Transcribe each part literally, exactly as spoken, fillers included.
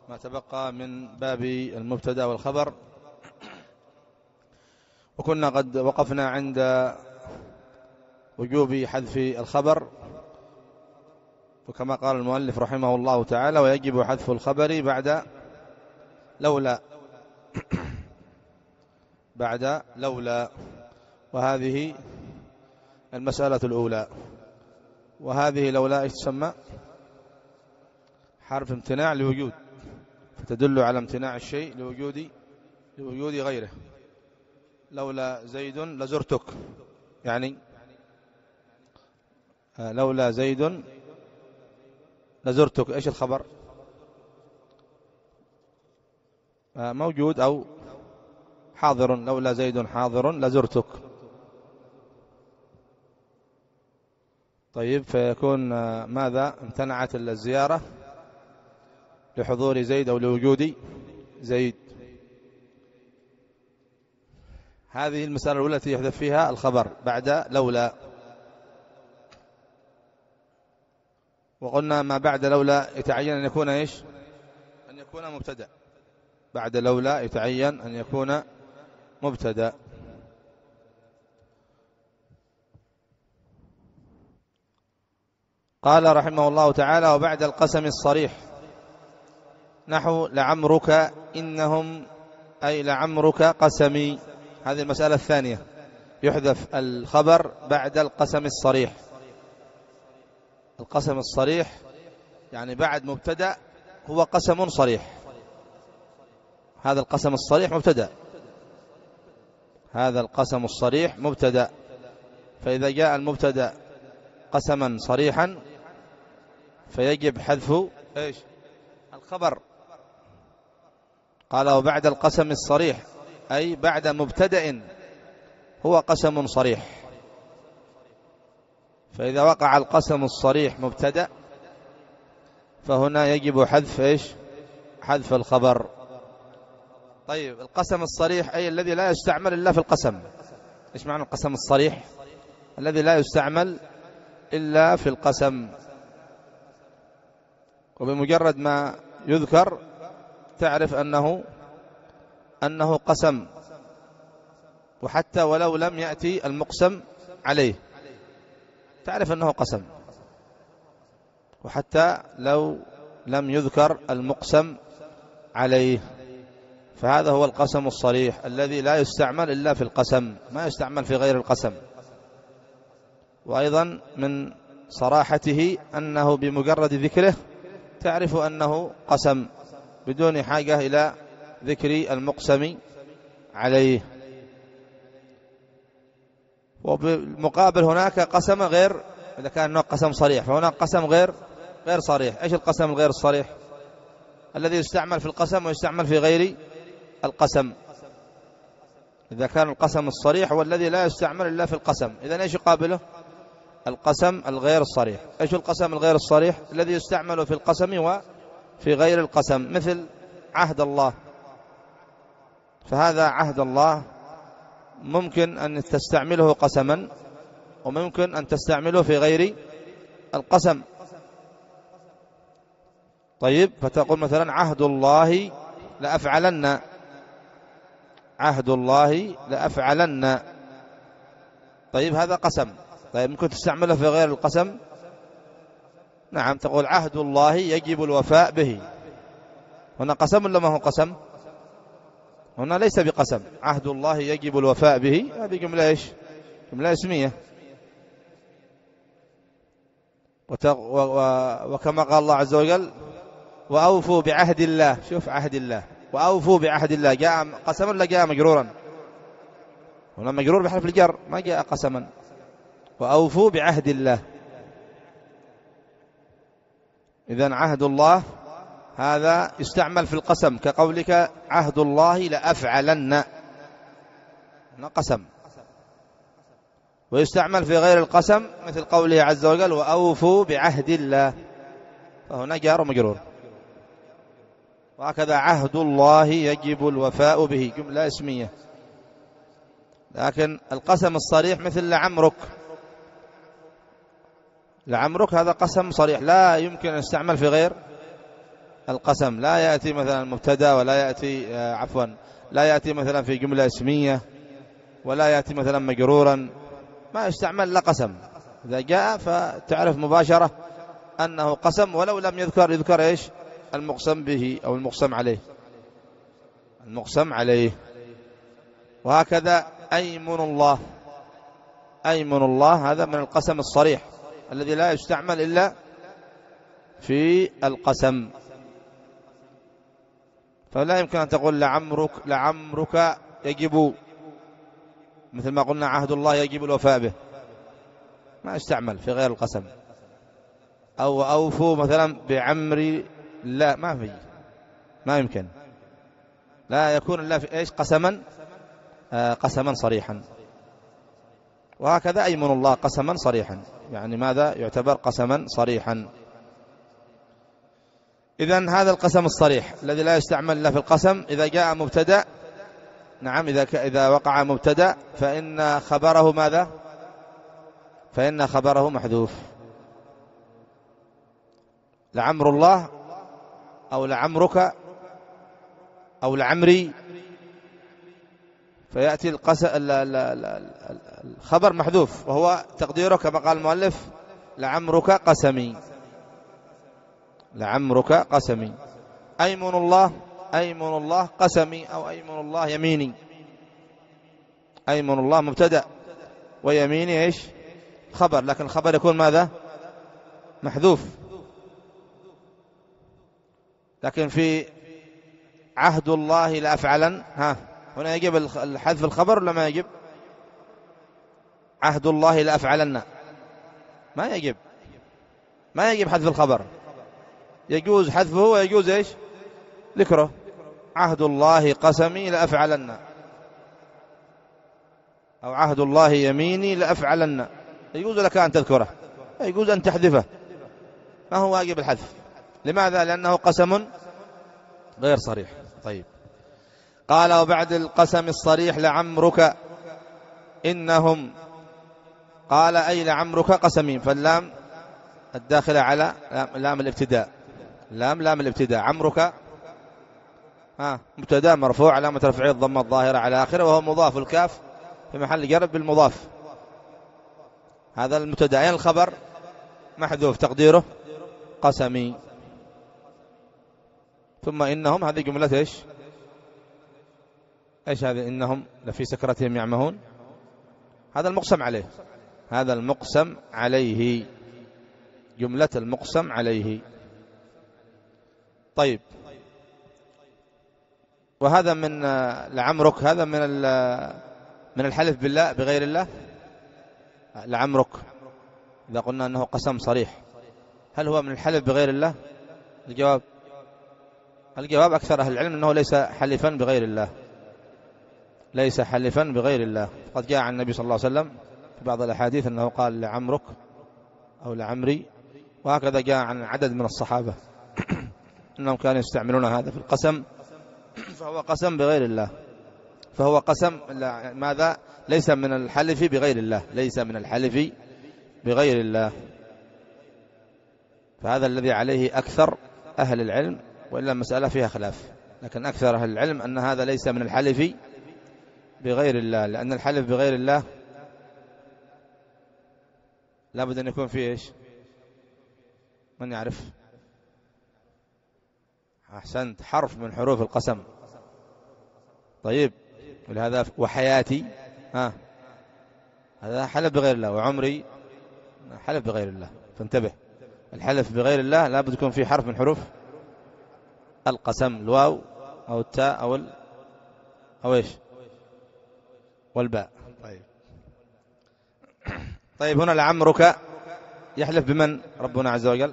ما تبقى من باب المبتدأ والخبر، وكنا قد وقفنا عند وجوب حذف الخبر، وكما قال المؤلف رحمه الله تعالى: ويجب حذف الخبر بعد لولا بعد لولا. وهذه المسألة الأولى. وهذه لولا ايش تسمى؟ حرف امتناع لوجود، فتدل على امتناع الشيء لوجود لوجود غيره. لولا زيد لزرتك، يعني لولا زيد لزرتك، ايش الخبر؟ موجود أو حاضر. لولا زيد حاضر لزرتك. طيب، فيكون ماذا؟ امتنعت الزيارة لحضور زيد أو لوجود زيد. هذه المسألة الأولى التي يحذف فيها الخبر بعد لولا. وقلنا ما بعد لولا يتعين أن يكون إيش؟ أن يكون مبتدأ. بعد لولا يتعين أن يكون مبتدأ. قال رحمه الله تعالى: وبعد القسم الصريح نحو لعمرك إنهم، أي لعمرك قسمي. هذه المسألة الثانية، يحذف الخبر بعد القسم الصريح. القسم الصريح يعني بعد مبتدأ هو قسم صريح. هذا القسم الصريح مبتدأ، هذا القسم الصريح مبتدأ. فإذا جاء المبتدأ قسما صريحا فيجب حذف ايش؟ الخبر. قال: وبعد القسم الصريح، أي بعد مبتدأ هو قسم صريح. فإذا وقع القسم الصريح مبتدأ فهنا يجب حذف ايش؟ حذف الخبر. طيب، القسم الصريح أي الذي لا يستعمل إلا في القسم. إيش معنى القسم الصريح؟ الذي لا يستعمل إلا في القسم، وبمجرد ما يذكر تعرف أنه أنه قسم، وحتى ولو لم يأتي المقسم عليه تعرف أنه قسم، وحتى لو لم يذكر المقسم عليه. فهذا هو القسم الصريح الذي لا يستعمل إلا في القسم، ما يستعمل في غير القسم. وأيضا من صراحته أنه بمجرد ذكره تعرف أنه قسم بدون حاجة إلى ذكر المقسم عليه. وبالمقابل هناك قسم غير، إذا كان هناك قسم صريح فهناك قسم غير غير صريح. إيش القسم الغير الصريح؟ الذي يستعمل في القسم ويستعمل في غير القسم. إذا كان القسم الصريح هو الذي لا يستعمل إلا في القسم، إذن إيش يقابله؟ القسم الغير الصريح. إيش القسم الغير الصريح؟ الذي يستعمل في القسم وفي غير القسم، مثل عهد الله. فهذا عهد الله ممكن أن تستعمله قسما، وممكن أن تستعمله في غير القسم. طيب، فتقول مثلا عهد الله لأفعلن، عهد الله لأفعلن. طيب، هذا قسم. طيب، ممكن تستعمله في غير القسم. نعم، تقول عهد الله يجب الوفاء به. هنا قسم ولا ما هو قسم؟ هنا ليس بقسم. عهد الله يجب الوفاء به، هذه جملة ايش؟ جملة اسمية. وكما قال الله عز وجل: وأوفوا بعهد الله. شوف، عهد الله، وأوفوا بعهد الله، جاء قسما ولا جاء مجرورا؟ هنا مجرور بحرف الجر، ما جاء قسما. وأوفوا بعهد الله. إذن عهد الله هذا يستعمل في القسم، كقولك عهد الله لأفعلن، هنا قسم. ويستعمل في غير القسم مثل قوله عز وجل: وأوفوا بعهد الله، فهنا جار ومجرور. وهكذا عهد الله يجب الوفاء به، جملة اسمية. لكن القسم الصريح مثل لعمرك، لعمرك هذا قسم صريح لا يمكن أن يستعمل في غير القسم لا يأتي مثلا مبتدا، ولا يأتي عفوا لا يأتي مثلا في جملة اسمية، ولا يأتي مثلا مجرورا، ما يستعمل لا قسم. إذا جاء فتعرف مباشرة أنه قسم، ولو لم يذكر يذكر إيش المقسم به أو المقسم عليه، المقسم عليه. وهكذا أيمن الله، أيمن الله هذا من القسم الصريح الذي لا يستعمل إلا في القسم. فلا يمكن أن تقول لعمرك لعمرك يجب، مثل ما قلنا عهد الله يجب الوفاء به، ما يستعمل في غير القسم. أو أوفوا مثلا بعمر، لا ما في، ما يمكن، لا يكون إلا في إيش قسما آه قسما صريحا. وهكذا أيمن الله قسما صريحا، يعني ماذا يعتبر قسما صريحا. إذن هذا القسم الصريح الذي لا يستعمل إلا في القسم إذا جاء مبتدأ. نعم، إذا إذا وقع مبتدأ فإن خبره ماذا؟ فإن خبره محذوف. لعمر الله أو لعمرك أو لعمري، فيأتي القسم الخبر محذوف، وهو تقديره كما قال المؤلف لعمرك قسمي، لعمرك قسمي. أيمن الله، أيمن الله قسمي أو أيمن الله يميني. أيمن الله مبتدأ ويميني إيش خبر، لكن الخبر يكون ماذا؟ محذوف. لكن في عهد الله لأفعلن، ها هنا يجب الحذف الخبر ولا ما يجب؟ عهد الله لأفعلن ما يجب، ما يجب حذف الخبر، يجوز حذفه ويجوز إيش ذكره. عهد الله قسمي لأفعلن، أو عهد الله يميني لأفعلن، يجوز لك أن تذكره، يجوز أن تحذفه، ما هو واجب الحذف. لماذا؟ لأنه قسم غير صريح. طيب، قال وبعد القسم الصريح لعمرك إنهم، قال أي لعمرك قسمين، فاللام الداخلة على لام الابتداء، لام لام الابتداء. عمرك ها مبتدا مرفوع علامة رفعه الضمة الظاهرة على آخره، وهو مضاف، الكاف في محل جر بالمضاف، هذا المبتدا. الخبر محذوف تقديره قسمي. ثم إنهم، هذه جملة إيش إيش هذه؟ إنهم لفي سكرتهم يعمهون، هذا المقسم عليه، هذا المقسم عليه، جملة المقسم عليه. طيب، وهذا من لعمرك، هذا من من الحلف بالله بغير الله. لعمرك إذا قلنا أنه قسم صريح، هل هو من الحلف بغير الله؟ الجواب الجواب أكثر أهل العلم أنه ليس حلفا بغير الله، ليس حلفا بغير الله. قد جاء عن النبي صلى الله عليه وسلم في بعض الأحاديث أنه قال لعمرك أو لعمري، وهكذا جاء عن عدد من الصحابة أنهم كانوا يستعملون هذا في القسم، فهو قسم بغير الله، فهو قسم ماذا؟ ليس من الحلف بغير الله، ليس من الحلف بغير الله. فهذا الذي عليه أكثر أهل العلم، وإلا المسألة فيها خلاف، لكن أكثر أهل العلم أن هذا ليس من الحلف بغير الله، لأن الحلف بغير الله لابد أن يكون فيه إيش؟ من يعرف؟ أحسنت، حرف من حروف القسم. طيب، ولهذا وحياتي، ها هذا حلف بغير الله، وعمري حلف بغير الله. فانتبه، الحلف بغير الله لابد يكون فيه حرف من حروف القسم، الواو أو التاء أو ال... أو إيش والباء. طيب طيب هنا لعمرك يحلف بمن؟ ربنا عز وجل.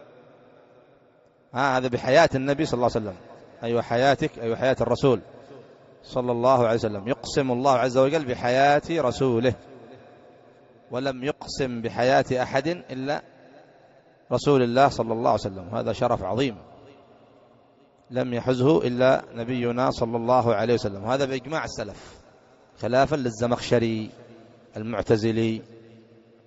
ها هذا بحياة النبي صلى الله عليه وسلم، أيوة حياتك، أيوة حياة الرسول صلى الله عليه وسلم. يقسم الله عز وجل بحياة رسوله، ولم يقسم بحياة أحد إلا رسول الله صلى الله عليه وسلم، هذا شرف عظيم لم يحزه إلا نبينا صلى الله عليه وسلم، وهذا بإجماع السلف، خلافا للزمخشري المعتزلي.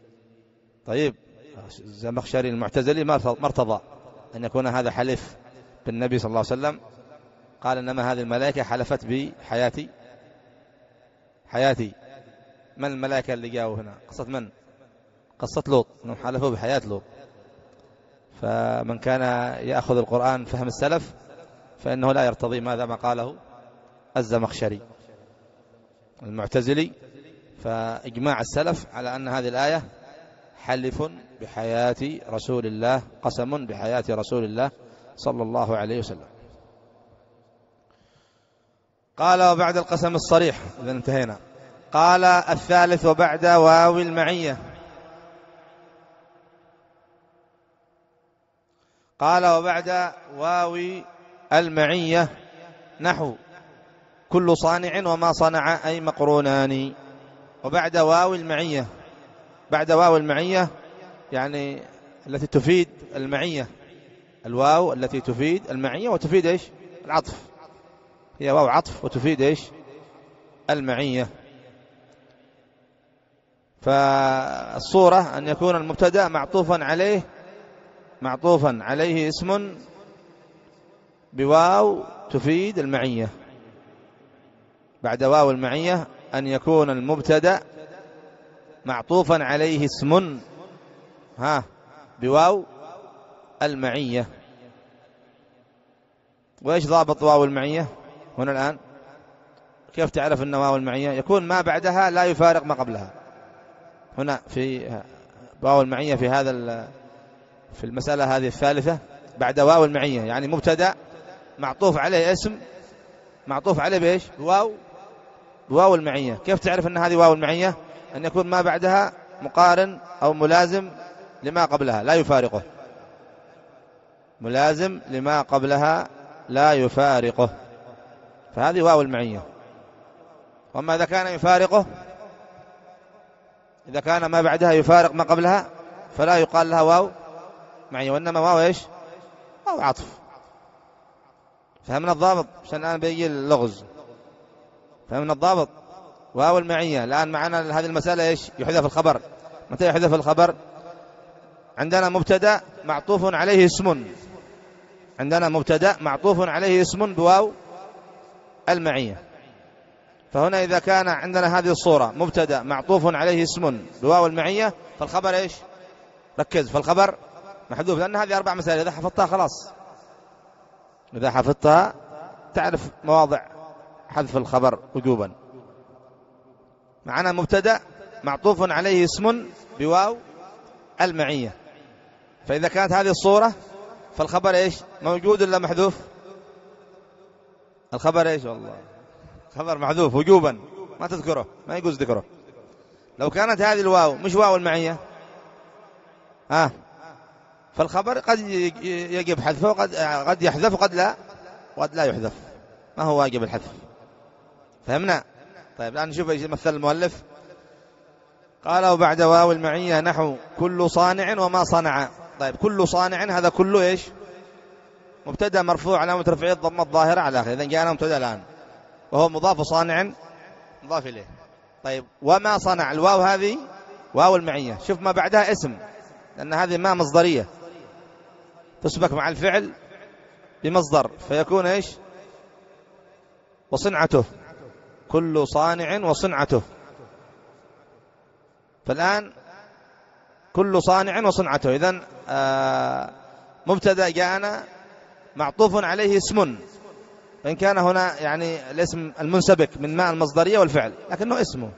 طيب، الزمخشري المعتزلي ما ارتضى أن يكون هذا حلف بالنبي صلى الله عليه وسلم، قال إنما هذه الملائكة حلفت بحياتي حياتي. من الملائكة اللي جاءوا هنا؟ قصة من؟ قصة لوط، انهم حلفوا بحياة لوط. فمن كان يأخذ القرآن فهم السلف فإنه لا يرتضي ماذا ما قاله الزمخشري المعتزلي. فإجماع السلف على أن هذه الآية حلف بحياة رسول الله، قسم بحياة رسول الله صلى الله عليه وسلم. قال وبعد القسم الصريح، إذا انتهينا. قال الثالث وبعد واو المعية. قال وبعد واو المعية نحو كل صانع وما صنع أي مقرونان. وبعد واو المعية، بعد واو المعية يعني التي تفيد المعية، الواو التي تفيد المعية وتفيد إيش؟ العطف، هي واو عطف وتفيد إيش؟ المعية. فالصورة أن يكون المبتدأ معطوفا عليه معطوفا عليه اسم بواو تفيد المعية. بعد واو المعية أن يكون المبتدأ معطوفا عليه اسم ها بواو المعية. وإيش ضابط واو المعية هنا الآن؟ كيف تعرف أن واو المعية يكون ما بعدها لا يفارق ما قبلها؟ هنا في واو المعية في هذا في المسألة هذه الثالثة بعد واو المعية يعني مبتدأ معطوف عليه اسم معطوف عليه بإيش؟ بواو واو المعية. كيف تعرف أن هذه واو المعية؟ أن يكون ما بعدها مقارن أو ملازم لما قبلها لا يفارقه، ملازم لما قبلها لا يفارقه، فهذه واو المعية. وما إذا كان يفارقه، إذا كان ما بعدها يفارق ما قبلها فلا يقال لها واو معية، وإنما واو إيش؟ واو عطف. فهمنا الضابط؟ عشان الآن بيجي اللغز. فهمنا الضابط؟ واو المعية الآن معنا هذه المسألة إيش؟ يحذف الخبر. متى يحذف الخبر؟ عندنا مبتدأ معطوف عليه اسم، عندنا مبتدأ معطوف عليه اسم بواو المعية. فهنا إذا كان عندنا هذه الصورة مبتدأ معطوف عليه اسم بواو المعية فالخبر إيش؟ ركز، فالخبر محذوف، لأن هذه أربع مسائل إذا حفظتها خلاص، إذا حفظتها تعرف مواضع حذف الخبر وجوبا. معنا مبتدأ معطوف عليه اسم بواو المعية، فإذا كانت هذه الصورة فالخبر إيش؟ موجود ولا محذوف؟ الخبر إيش؟ والله خبر محذوف وجوبا، ما تذكره، ما يجوز ذكره. لو كانت هذه الواو مش واو المعية ها فالخبر قد يجب حذفه وقد قد يحذف وقد لا وقد لا يحذف، ما هو واجب الحذف. فهمنا؟ طيب الآن نشوف ايش مثل المؤلف. قال وبعد واو المعية نحو كل صانع وما صنع. طيب كل صانع هذا كله ايش؟ مبتدا مرفوع علامة رفعه الضمة الظاهرة على آخره، إذا جاءنا مبتدا الآن وهو مضاف صانع مضاف إليه. طيب وما صنع، الواو هذه واو المعية، شوف ما بعدها اسم، لأن هذه ما مصدرية تسبك مع الفعل بمصدر فيكون ايش؟ وصنعته، كل صانع وصنعته. فالآن كل صانع وصنعته، إذن آه مبتدا جاءنا معطوف عليه اسم، وإن كان هنا يعني الاسم المنسبك من ماء المصدرية والفعل لكنه اسمه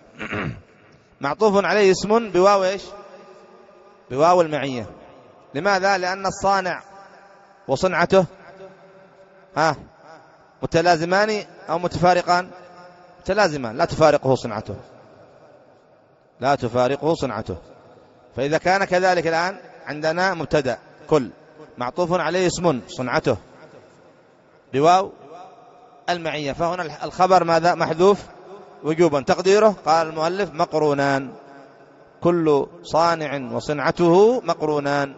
معطوف عليه اسم بواو ايش؟ بواو المعية. لماذا؟ لأن الصانع وصنعته ها متلازمان أو متفارقان؟ متلازمان، لا تفارقه صنعته، لا تفارقه صنعته. فإذا كان كذلك الآن عندنا مبتدأ كل معطوف عليه اسم صنعته بواو المعية، فهنا الخبر ماذا؟ محذوف وجوبا، تقديره قال المؤلف مقرونان، كل صانع وصنعته مقرونان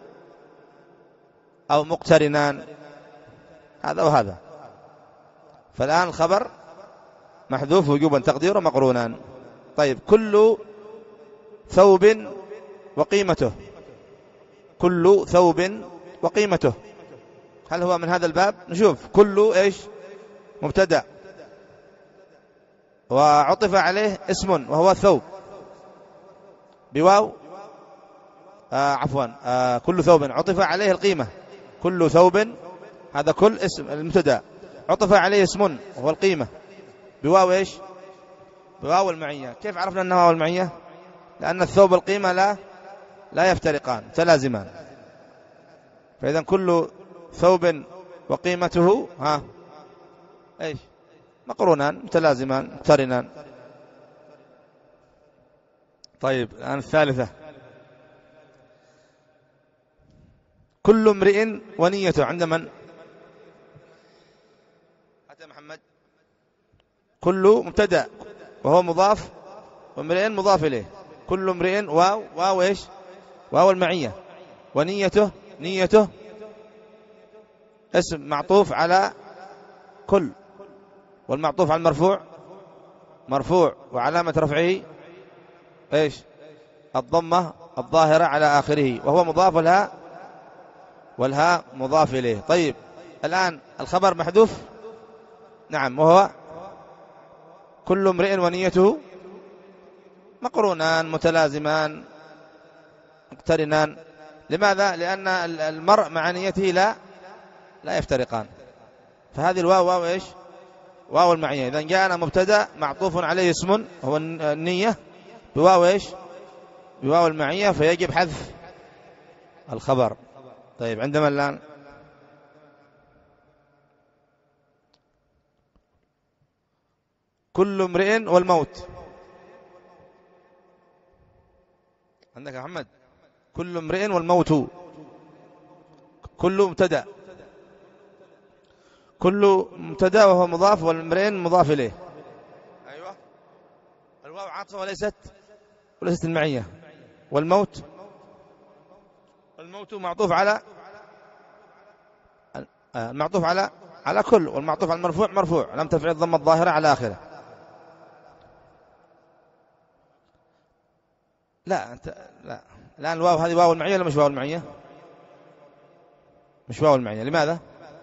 أو مقترنان، هذا وهذا. فالآن الخبر محذوف وجوبا تقديره مقرونان. طيب كل ثوب وقيمته، كل ثوب وقيمته، هل هو من هذا الباب؟ نشوف. كل إيش؟ مبتدأ وعطف عليه اسم وهو الثوب بواو، آه عفوا آه كل ثوب عطف عليه القيمة. كل ثوب هذا كل اسم المبتدأ عطف عليه اسم وهو القيمة بواو إيش؟ بواو المعية. كيف عرفنا أنه واو المعية؟ لأن الثوب والقيمة لا لا يفترقان متلازمان. فإذا كل ثوب وقيمته ها إيش؟ مقرونان متلازمان مقترنان. طيب الآن الثالثة. كل امرئ ونيته عند من؟ أتى محمد. كل مبتدأ وهو مضاف وامرئ مضاف إليه. كل امرئ واو واو إيش؟ واو المعية. ونيته نيته اسم معطوف على كل، والمعطوف على المرفوع مرفوع وعلامة رفعه إيش؟ الضمة الظاهرة على آخره، وهو مضاف والهاء والهاء مضاف إليه. طيب الآن الخبر محذوف. نعم. وهو كل امرئ ونيته مقرونان متلازمان مقترنان. لماذا؟ لأن المرء مع نيته لا لا يفترقان. فهذه الواو واو إيش؟ واو المعية. إذا جاءنا مبتدأ معطوف عليه اسم هو النية بواو إيش؟ بواو المعية، فيجب حذف الخبر. طيب عندما الآن كل امرئ والموت. عندك يا محمد. كل امرئ والموت. كل مبتدأ كل مبتدأ وهو مضاف والامرئ مضاف إليه. أيوة. الواو عاطفة وليست وليست المعية. والموت الموت معطوف على المعطوف على على كل، والمعطوف على المرفوع مرفوع لم ترفع الضمة الظاهرة على آخره. لا أنت لا الآن الواو هذه واو المعية ولا مش واو المعية؟ مش واو المعية. لماذا؟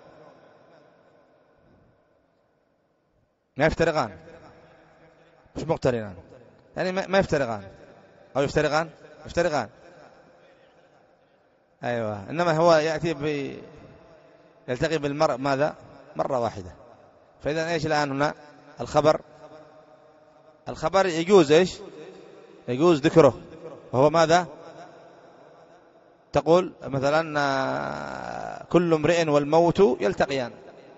ما يفترقان مش مقترنان، يعني ما يفترقان أو يفترقان يفترقان. أيوة. إنما هو يأتي ب يلتقي بالمرء ماذا؟ مرة واحدة. فإذا إيش الآن هنا الخبر؟ الخبر يجوز إيش؟ يجوز ذكره، وهو ماذا؟ تقول مثلا كل امرئ والموت يلتقيان.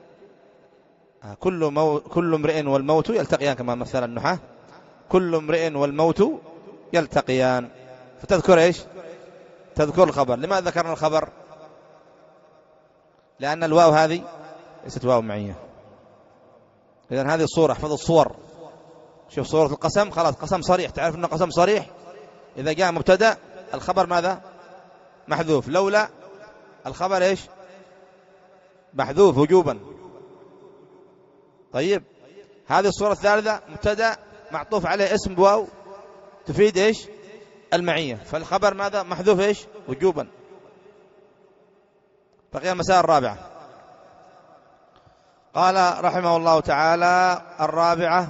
كل مو... كل امرئ والموت يلتقيان كما مثل النحاة. كل امرئ والموت يلتقيان، فتذكر إيش؟ تذكر الخبر. لماذا ذكرنا الخبر؟ لأن الواو هذه ليست واو معية. إذن هذه الصورة، احفظ الصور. شوف صورة القسم، خلاص قسم صريح، تعرف أنه قسم صريح. إذا جاء مبتدأ الخبر ماذا؟ محذوف. لولا الخبر إيش؟ محذوف وجوبا. طيب هذه الصورة الثالثة مبتدأ معطوف عليه اسم بواو تفيد إيش؟ المعية، فالخبر ماذا؟ محذوف إيش؟ وجوبا. بقي المسائل الرابعة. قال رحمه الله تعالى الرابعة: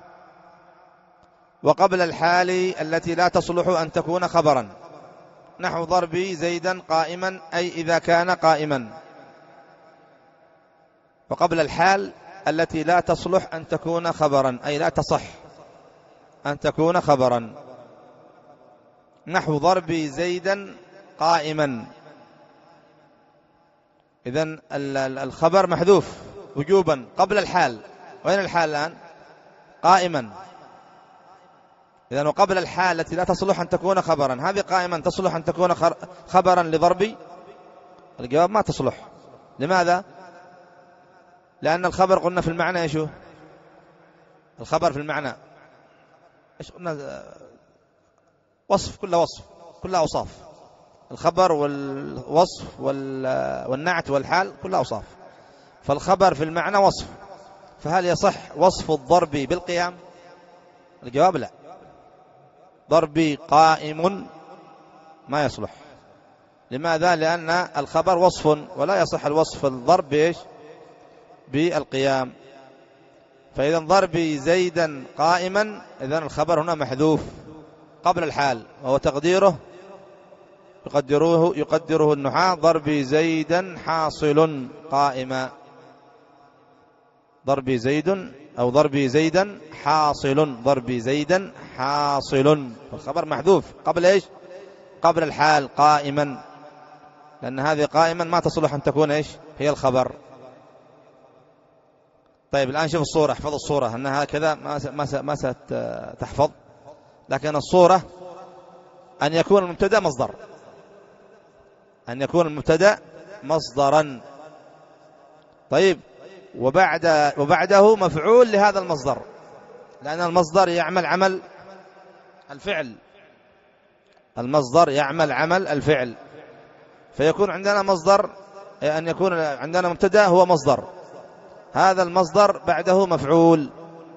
وقبل الحال التي لا تصلح أن تكون خبرا، نحو ضربي زيدا قائما، أي إذا كان قائما. وقبل الحال التي لا تصلح أن تكون خبرا، أي لا تصح أن تكون خبرا. نحو ضربي زيدا قائما. إذن الخبر محذوف وجوبا قبل الحال. وين الحال الآن؟ قائما. إذن وقبل الحال التي لا تصلح أن تكون خبرا، هذه قائما تصلح أن تكون خبرا لضربي؟ الجواب ما تصلح. لماذا؟ لأن الخبر قلنا في المعنى إيش هو؟ الخبر في المعنى إيش قلنا؟ وصف، كل وصف كلها أوصاف. الخبر والوصف والنعت والحال كلها أوصاف. فالخبر في المعنى وصف، فهل يصح وصف الضرب بالقيام؟ الجواب لا. ضربي قائم ما يصلح. لماذا؟ لأن الخبر وصف ولا يصح الوصف الضرب بإيش؟ بالقيام. فإذا ضربي زيدا قائما، إذن الخبر هنا محذوف قبل الحال، وهو تقديره يقدروه يقدره النحاة ضربي زيدا حاصل قائما. ضربي زيد أو ضربي زيدا حاصل، ضربي زيدا حاصل، الخبر محذوف قبل إيش؟ قبل الحال قائما، لأن هذه قائما ما تصلح أن تكون إيش؟ هي الخبر. طيب الآن شوف الصورة، احفظ الصورة أنها هكذا ما ما ما ستحفظ، لكن الصورة أن يكون المبتدأ مصدر، أن يكون المبتدأ مصدرا. طيب وبعد وبعده مفعول لهذا المصدر، لأن المصدر يعمل عمل الفعل، المصدر يعمل عمل الفعل، فيكون عندنا مصدر، أن يكون عندنا مبتدأ هو مصدر، هذا المصدر بعده مفعول.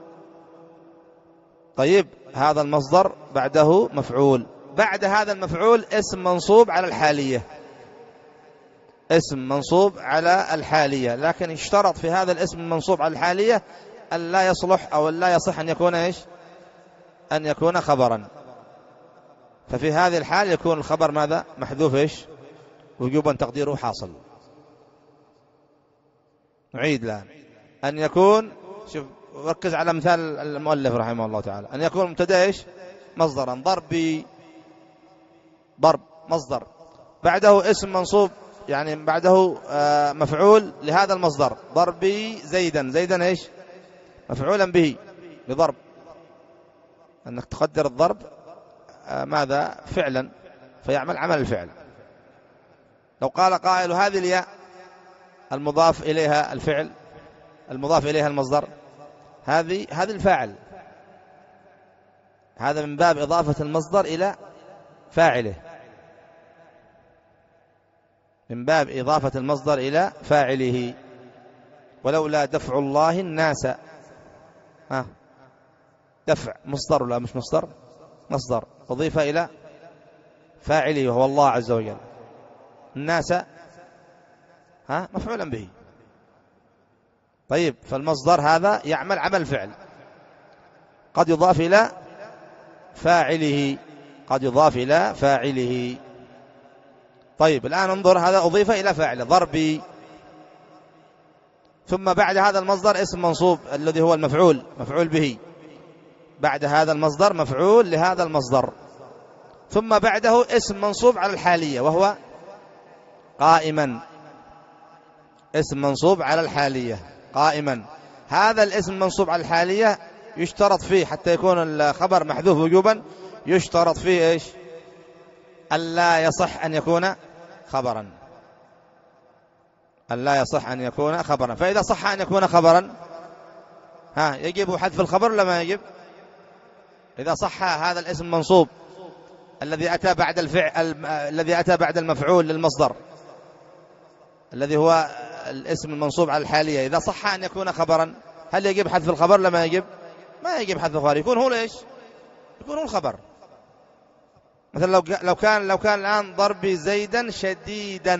طيب هذا المصدر بعده مفعول، بعد هذا المفعول اسم منصوب على الحالية، اسم منصوب على الحالية، لكن اشترط في هذا الاسم المنصوب على الحالية أن لا يصلح أو لا يصح أن يكون إيش؟ أن يكون خبرا. ففي هذه الحال يكون الخبر ماذا؟ محذوف إيش؟ وجوبا تقديره حاصل. نعيد الآن، أن يكون، شوف ركز على مثال المؤلف رحمه الله تعالى، أن يكون مبتدأ إيش؟ مصدرا، ضربي، ضرب مصدر، بعده اسم منصوب يعني بعده مفعول لهذا المصدر، ضربي زيدا، زيدا إيش؟ مفعولا به لضرب، أنك تقدر الضرب ماذا؟ فعلا، فيعمل عمل الفعل. لو قال قائل هذه الياء المضاف إليها الفعل، المضاف إليها المصدر، هذه هذه الفاعل، هذا من باب إضافة المصدر إلى فاعله، من باب إضافة المصدر إلى فاعله. ولولا دفع الله الناس، ها دفع مصدر ولا مش مصدر؟ مصدر أضيف إلى فاعله وهو الله عز وجل، الناس ها مفعولا به. طيب فالمصدر هذا يعمل عمل فعل، قد يضاف إلى فاعله، قد يضاف إلى فاعله. طيب الآن انظر، هذا أضيف إلى فاعله ضربي، ثم بعد هذا المصدر اسم منصوب الذي هو المفعول، مفعول به، بعد هذا المصدر مفعول لهذا المصدر، ثم بعده اسم منصوب على الحالية وهو قائما، اسم منصوب على الحالية قائما. هذا الاسم منصوب على الحالية يشترط فيه حتى يكون الخبر محذوف وجوبا، يشترط فيه إيش؟ ألا يصح أن يكون خبرا، ألا يصح أن يكون خبرا. فإذا صح أن يكون خبرا، ها يجب حذف الخبر ولا ما يجب؟ إذا صح هذا الاسم منصوب الذي أتى بعد الفعل، الذي أتى بعد المفعول للمصدر الذي هو الاسم المنصوب على الحالية، إذا صح أن يكون خبرا، هل يجب حذف الخبر ولا ما يجب؟ ما يجب حذف الخبر، يكون هو ليش؟ يكون هو الخبر. مثلا لو لو كان لو كان الآن ضربي زيدا شديدا،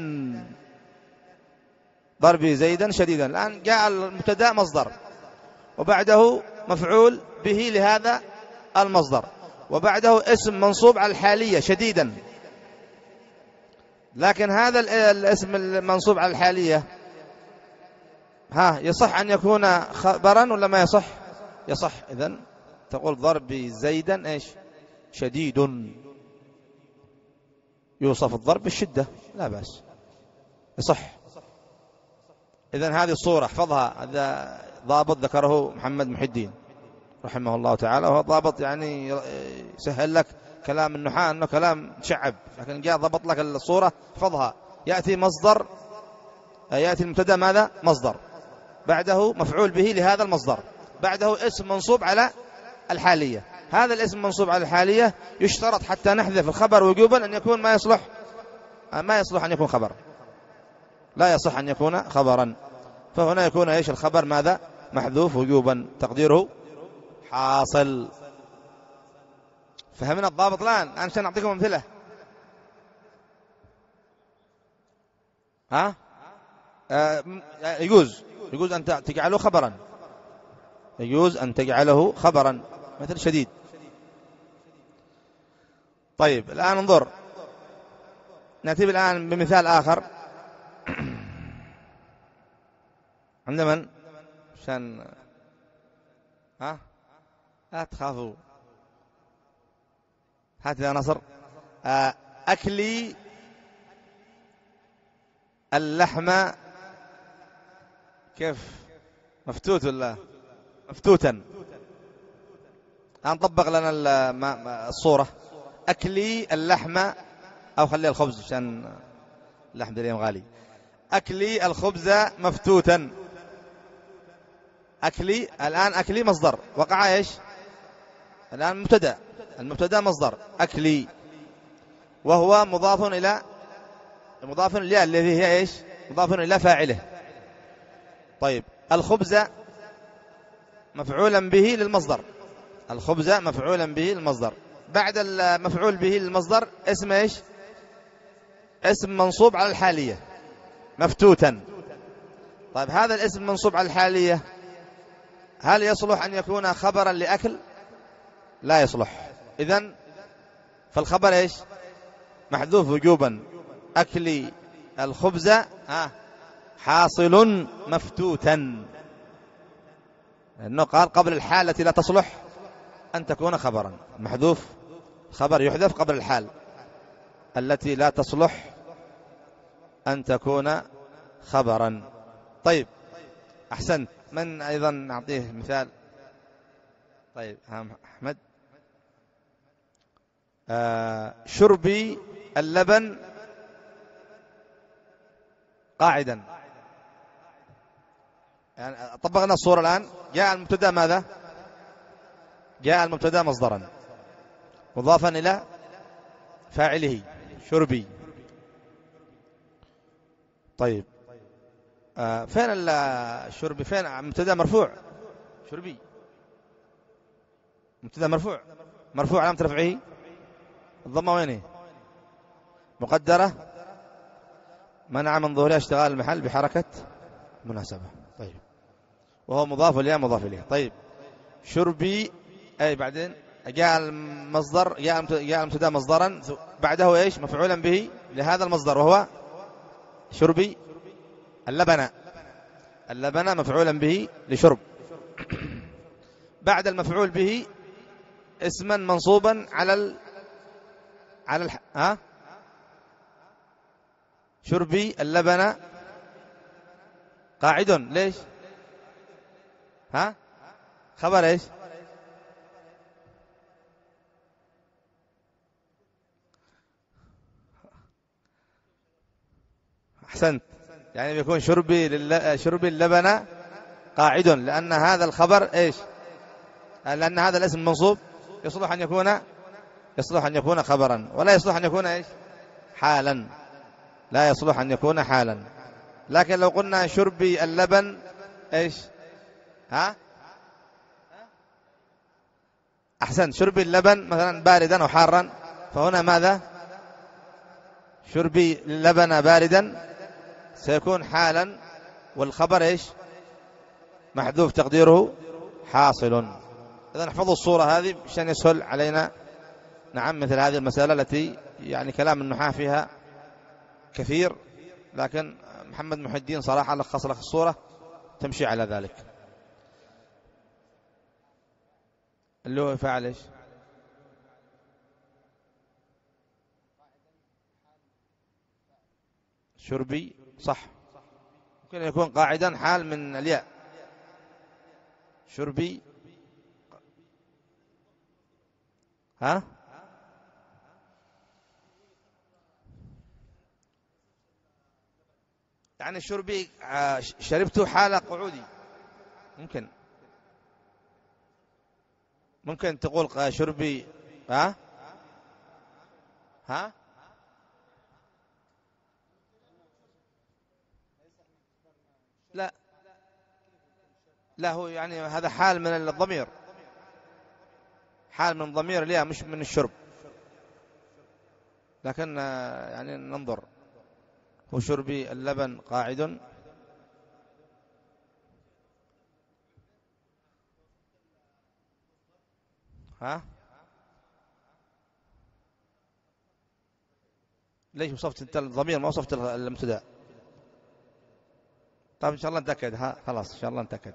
ضربي زيدا شديدا، الآن جاء المبتدأ مصدر وبعده مفعول به لهذا المصدر وبعده اسم منصوب على الحالية شديدا، لكن هذا الاسم المنصوب على الحالية ها يصح أن يكون خبرا ولا ما يصح؟ يصح. إذن تقول ضربي زيدا إيش؟ شديد، يوصف الضرب بالشدة لا بأس، يصح. إذن هذه الصورة احفظها، هذا ضابط ذكره محمد محي الدين رحمه الله تعالى، وهو ضابط يعني يسهل لك كلام النحاة أنه كلام شعب، لكن جاء ضبط لك الصورة احفظها. يأتي مصدر، يأتي المبتدأ ماذا؟ مصدر، بعده مفعول به لهذا المصدر، بعده اسم منصوب على الحالية. هذا الاسم منصوب على الحالية يشترط حتى نحذف الخبر وجوبا أن يكون ما يصلح، ما يصلح أن يكون خبر، لا يصح أن يكون خبرا. فهنا يكون إيش الخبر؟ ماذا؟ محذوف وجوبا تقديره حاصل. فهمنا الضابط الآن؟ أنا سنعطيكم أمثلة. ها آه يجوز يجوز أن تجعله خبرا، يجوز أن تجعله خبرا مثل شديد. طيب الآن انظر، نأتي الآن بمثال آخر. عند من؟ عشان ها لا تخافوا، هات يا نصر. أكلي اللحم كيف؟ مفتوت ولا مفتوتا؟ الآن طبق لنا الصورة. أكلي اللحم، أو خلي الخبز عشان اللحم اليوم غالي. أكلي الخبز مفتوتا. أكلي الآن أكلي مصدر، وقع إيش؟ الآن مبتدأ، المبتدأ مصدر أكلي، وهو مضاف إلى مضاف إلى الذي هي إيش؟ مضاف إلى فاعله. طيب الخبز مفعولا به للمصدر، الخبز مفعولا به للمصدر. بعد المفعول به للمصدر اسم إيش؟ اسم منصوب على الحالية مفتوتا. طيب هذا الاسم منصوب على الحالية هل يصلح أن يكون خبرا لأكل؟ لا يصلح. إذن فالخبر إيش؟ محذوف وجوبا. أكلي الخبز ها حاصل مفتوتا، لأنه قال قبل الحال التي لا تصلح أن تكون خبرا. محذوف، خبر يحذف قبل الحال التي لا تصلح أن تكون خبرا. طيب أحسنت. من أيضا نعطيه مثال؟ طيب أحمد. آه شربي اللبن قاعدا. يعني طبقنا الصورة الآن. جاء المبتدا ماذا؟ جاء المبتدا مصدرا مضافا إلى فاعله شربي. طيب آه فين الشربي؟ فين مبتدا مرفوع؟ شربي مبتدا مرفوع، مرفوع علامة رفعه الضمة وينه؟ مقدرة منع من ظهورها اشتغال المحل بحركة مناسبة. طيب وهو مضاف إليه مضاف إليه. طيب شربي أي بعدين جاء المصدر، جاء المبتدا مصدرا بعده إيش؟ مفعولا به لهذا المصدر وهو شربي اللبن. اللبن مفعولا به لشرب. بعد المفعول به اسما منصوبا على ال... على الح... ها شربي اللبن قاعد. ليش؟ ها خبر ايش؟ احسنت. يعني بيكون شربي لل... شربي اللبن قاعد، لان هذا الخبر ايش؟ لان هذا الاسم منصوب يصلح ان يكون يصلح ان يكون خبرا، ولا يصلح ان يكون ايش؟ حالا. لا يصلح ان يكون حالا. لكن لو قلنا شربي اللبن ايش؟ ها احسن. شربي اللبن مثلا باردا او حارا، فهنا ماذا؟ شربي اللبن باردا سيكون حالا، والخبر ايش؟ محذوف تقديره حاصل. اذا نحفظوا الصورة هذه عشان يسهل علينا. نعم مثل هذه المسألة التي يعني كلام النحاة فيها كثير، لكن محمد محي الدين صراحة لخص لك الصورة تمشي على ذلك. اللي هو فعل ايش؟ شربي صح، ممكن يكون قاعدا حال من الياء. شربي ها يعني شربي شربته حال قعودي. ممكن ممكن تقول شربي ها ها لا لا هو يعني هذا حال من الضمير، حال من ضمير الياء مش من الشرب. لكن يعني ننظر وشرب اللبن قاعد. ها ليش وصفت انت الضمير ما وصفت المبتدا؟ طيب ان شاء الله نتاكد. ها خلاص ان شاء الله نتاكد.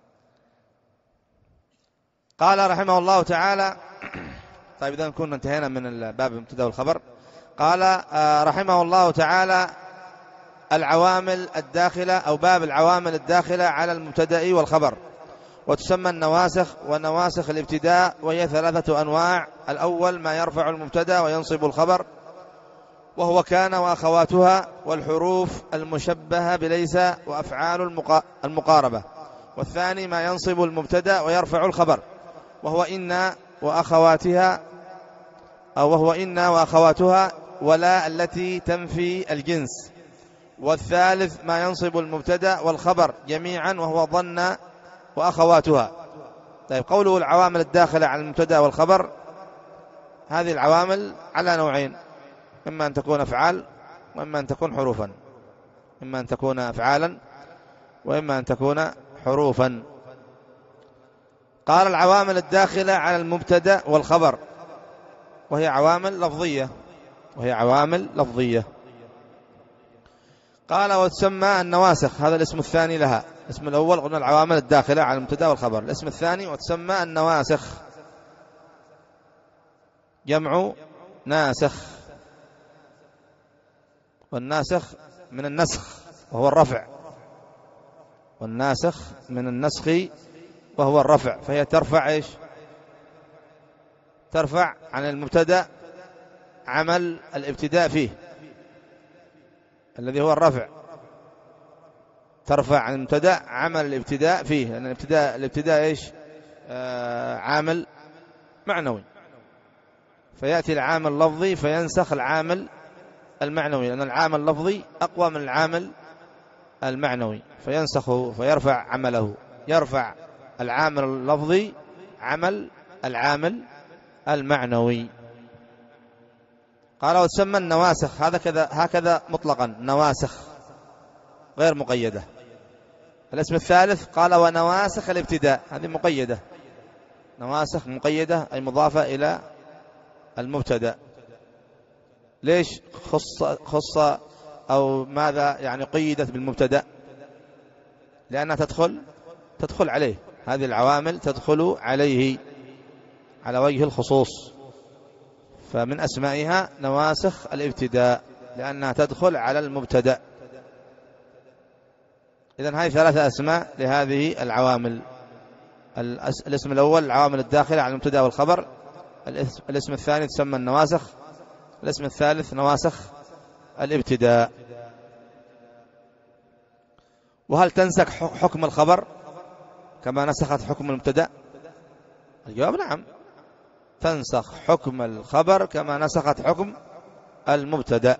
قال رحمه الله تعالى طيب اذا كنا انتهينا من باب المبتدا والخبر. قال رحمه الله تعالى العوامل الداخلة أو باب العوامل الداخلة على المبتدا والخبر، وتسمى النواسخ ونواسخ الابتداء، وهي ثلاثة أنواع. الأول ما يرفع المبتدا وينصب الخبر، وهو كان وأخواتها والحروف المشبهة بليس وأفعال المقاربة. والثاني ما ينصب المبتدا ويرفع الخبر، وهو إن وأخواتها أو وهو إن وأخواتها ولا التي تنفي الجنس. والثالث ما ينصب المبتدا والخبر جميعا، وهو ظن وأخواتها. طيب قوله العوامل الداخلة على المبتدا والخبر، هذه العوامل على نوعين: إما أن تكون أفعال وإما أن تكون حروفا، إما أن تكون أفعالا وإما أن تكون حروفا. قال العوامل الداخلة على المبتدا والخبر، وهي عوامل لفظية وهي عوامل لفظية قال وتسمى النواسخ، هذا الاسم الثاني لها. الاسم الأول قلنا العوامل الداخلة على المبتدا والخبر، الاسم الثاني وتسمى النواسخ، جمع ناسخ، والناسخ من النسخ وهو الرفع، والناسخ من النسخ وهو الرفع، فهي ترفع إيش؟ ترفع عن المبتدا عمل الابتداء فيه الذي هو الرفع، ترفع عن المبتدا عمل الابتداء فيه، لأن الابتداء الابتداء إيش؟ آه عامل معنوي، فيأتي العامل اللفظي فينسخ العامل المعنوي، لأن العامل اللفظي أقوى من العامل المعنوي، فينسخه فيرفع عمله، يرفع العامل اللفظي عمل العامل المعنوي. قال وتسمى النواسخ، هذا كذا هكذا مطلقا، نواسخ غير مقيدة. الاسم الثالث قال ونواسخ الابتداء، هذه مقيدة، نواسخ مقيدة أي مضافة إلى المبتدا. ليش خص خص أو ماذا يعني قيدت بالمبتدا؟ لأنها تدخل تدخل عليه، هذه العوامل تدخل عليه على وجه الخصوص، فمن أسمائها نواسخ الابتداء لأنها تدخل على المبتدا. إذن هذه ثلاثة أسماء لهذه العوامل. الاسم الأول العوامل الداخلة على المبتدا والخبر، الاسم الثاني تسمى النواسخ، الاسم الثالث نواسخ الابتداء. وهل تنسخ حكم الخبر كما نسخت حكم المبتدا؟ الجواب نعم، تنسخ حكم الخبر كما نسخت حكم المبتدا،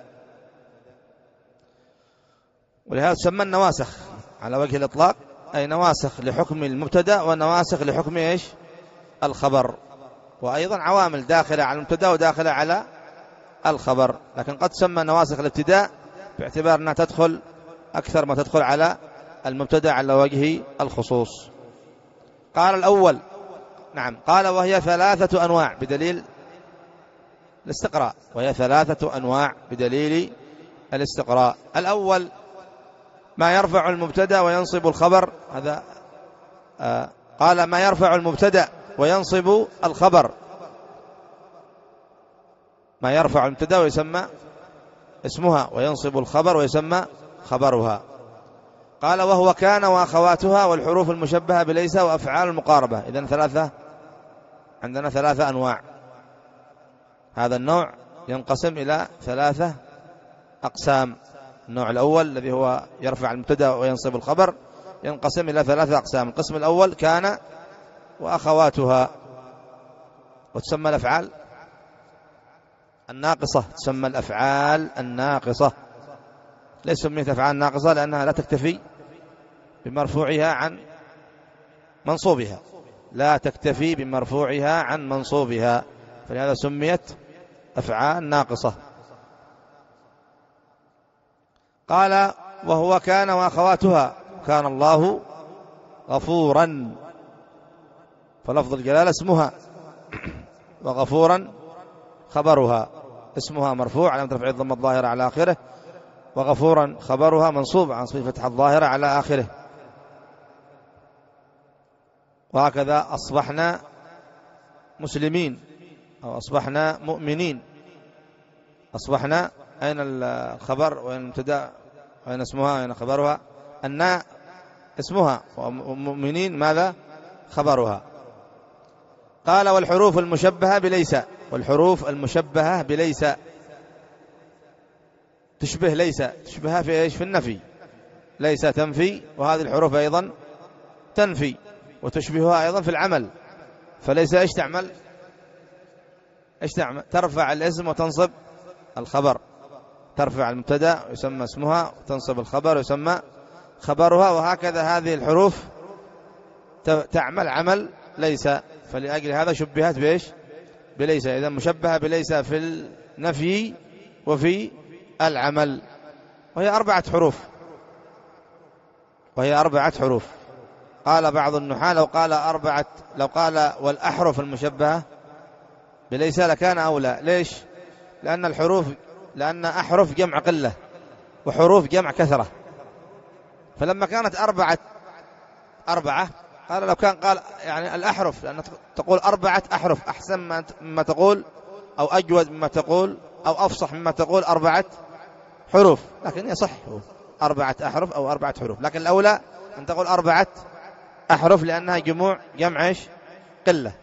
ولهذا تسمى النواسخ على وجه الإطلاق، أي نواسخ لحكم المبتدا ونواسخ لحكم إيش؟ الخبر. وأيضا عوامل داخلة على المبتدا وداخلة على الخبر، لكن قد تسمى نواسخ الابتداء باعتبار أنها تدخل أكثر ما تدخل على المبتدا على وجه الخصوص. قال الأول نعم، قال وهي ثلاثة أنواع بدليل الاستقراء، وهي ثلاثة أنواع بدليل الاستقراء. الأول ما يرفع المبتدا وينصب الخبر، هذا آه قال ما يرفع المبتدا وينصب الخبر، ما يرفع المبتدا ويسمى اسمها وينصب الخبر ويسمى خبرها. قال وهو كان وأخواتها والحروف المشبهة بليس وأفعال المقاربة. إذن ثلاثة، عندنا ثلاثة أنواع، هذا النوع ينقسم إلى ثلاثة أقسام. النوع الأول الذي هو يرفع المبتدا وينصب الخبر ينقسم إلى ثلاثة أقسام. القسم الأول كان وأخواتها، وتسمى الأفعال الناقصة، تسمى الأفعال الناقصة. ليس سميت أفعال ناقصة لأنها لا تكتفي بمرفوعها عن منصوبها، لا تكتفي بمرفوعها عن منصوبها، فلهذا سميت أفعال ناقصة. قال وهو كان وأخواتها، كان الله غفورا، فلفظ الجلالة اسمها، وغفورا خبرها، اسمها مرفوع علامة رفعه الضمة الظاهرة على آخره، وغفورا خبرها منصوب عن صفة فتح الظاهرة على آخره. وهكذا أصبحنا مسلمين أو أصبحنا مؤمنين. أصبحنا أين الخبر وأين المبتدأ وأين اسمها وأين خبرها؟ أن اسمها، ومؤمنين ماذا؟ خبرها. قال والحروف المشبهة بليس، والحروف المشبهة بليس تشبه ليس، تشبهها في إيش؟ في النفي. ليس تنفي، وهذه الحروف أيضا تنفي، وتشبهها أيضا في العمل. فليس إيش تعمل؟ إيش تعمل؟ ترفع الاسم وتنصب الخبر، ترفع المبتدأ يسمى اسمها، وتنصب الخبر يسمى خبرها. وهكذا هذه الحروف تعمل عمل ليس، فلأجل هذا شبهت بإيش؟ بليس. إذا مشبهة بليس في النفي وفي العمل، وهي أربعة حروف، وهي أربعة حروف. قال بعض النحاة لو قال أربعة، لو قال والأحرف المشبهة بليس لكان أولى. ليش؟ لأن الحروف، لأن أحرف جمع قلة وحروف جمع كثرة، فلما كانت أربعة أربعة قال لو كان قال يعني الأحرف، لأن تقول أربعة أحرف أحسن مما تقول أو أجود مما تقول أو أفصح مما تقول أربعة حروف، لكن يصح أربعة أحرف أو أربعة حروف، لكن الأولى أن تقول أربعة أحرف لأنها جموع جمع إيش؟ قلة.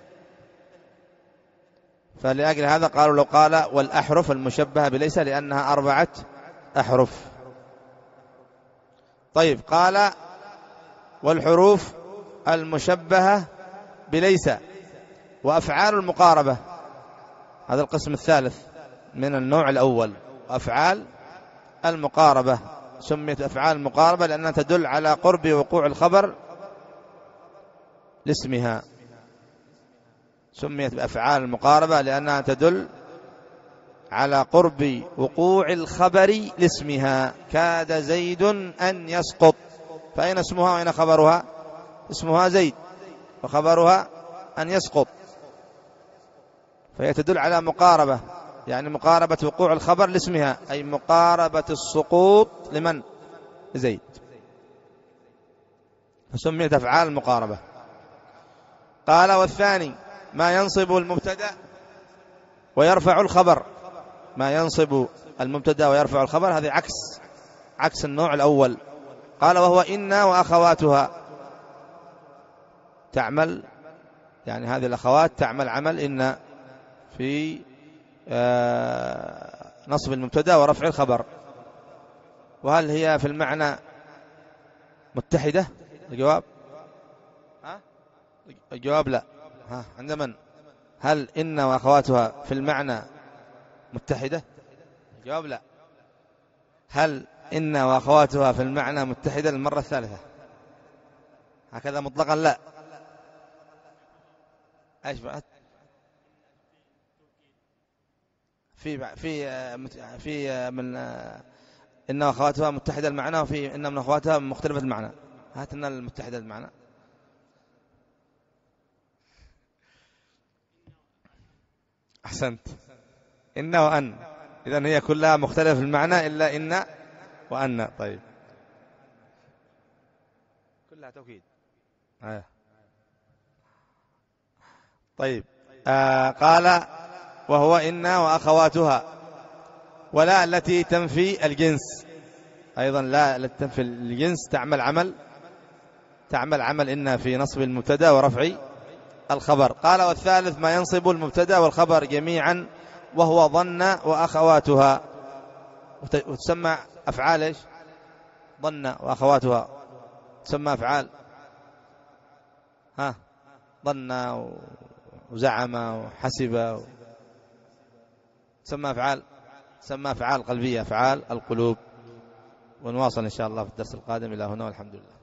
فلأجل هذا قالوا لو قال والأحرف المشبهة بليس لأنها أربعة أحرف. طيب قال والحروف المشبهة بليس وأفعال المقاربة، هذا القسم الثالث من النوع الأول. أفعال المقاربة سميت أفعال المقاربة لأنها تدل على قرب وقوع الخبر لاسمها، سميت بأفعال المقاربة لأنها تدل على قرب وقوع الخبر لاسمها. كاد زيد أن يسقط، فأين اسمها وأين خبرها؟ اسمها زيد وخبرها أن يسقط، فهي تدل على مقاربة، يعني مقاربة وقوع الخبر لاسمها، أي مقاربة السقوط لمن؟ زيد، فسميت أفعال المقاربة. قال والثاني ما ينصب المبتدأ ويرفع الخبر، ما ينصب المبتدأ ويرفع الخبر، هذه عكس عكس النوع الأول. قال وهو إن وأخواتها، تعمل يعني هذه الأخوات تعمل عمل إن في نصب المبتدأ ورفع الخبر. وهل هي في المعنى متحدة؟ الجواب ها؟ الجواب لا. ها عند من؟ هل إن وأخواتها في المعنى متحدة؟ الجواب لا. هل إن وأخواتها في المعنى متحدة للمرة الثالثة؟ هكذا مطلقا لا. ايش بعد؟ في في في من إن وأخواتها متحدة المعنى، وفي إن من أخواتها مختلفة المعنى. هات لنا المتحدة المعنى. أحسنت، إن وأن، إذن هي كلها مختلفة المعنى إلا إن وأن. طيب كلها توكيد. آه. طيب آه قال وهو إن وأخواتها، ولا التي تنفي الجنس، أيضا لا التي تنفي الجنس تعمل عمل تعمل عمل إن في نصب المبتدأ ورفع الخبر. قال والثالث ما ينصب المبتدأ والخبر جميعا وهو ظن وأخواتها، وتسمى أفعال إيش؟ ظن وأخواتها تسمى أفعال ها ظن وزعم وحسب، تسمى أفعال تسمى أفعال قلبية، أفعال القلوب. ونواصل إن شاء الله في الدرس القادم. إلى هنا والحمد لله.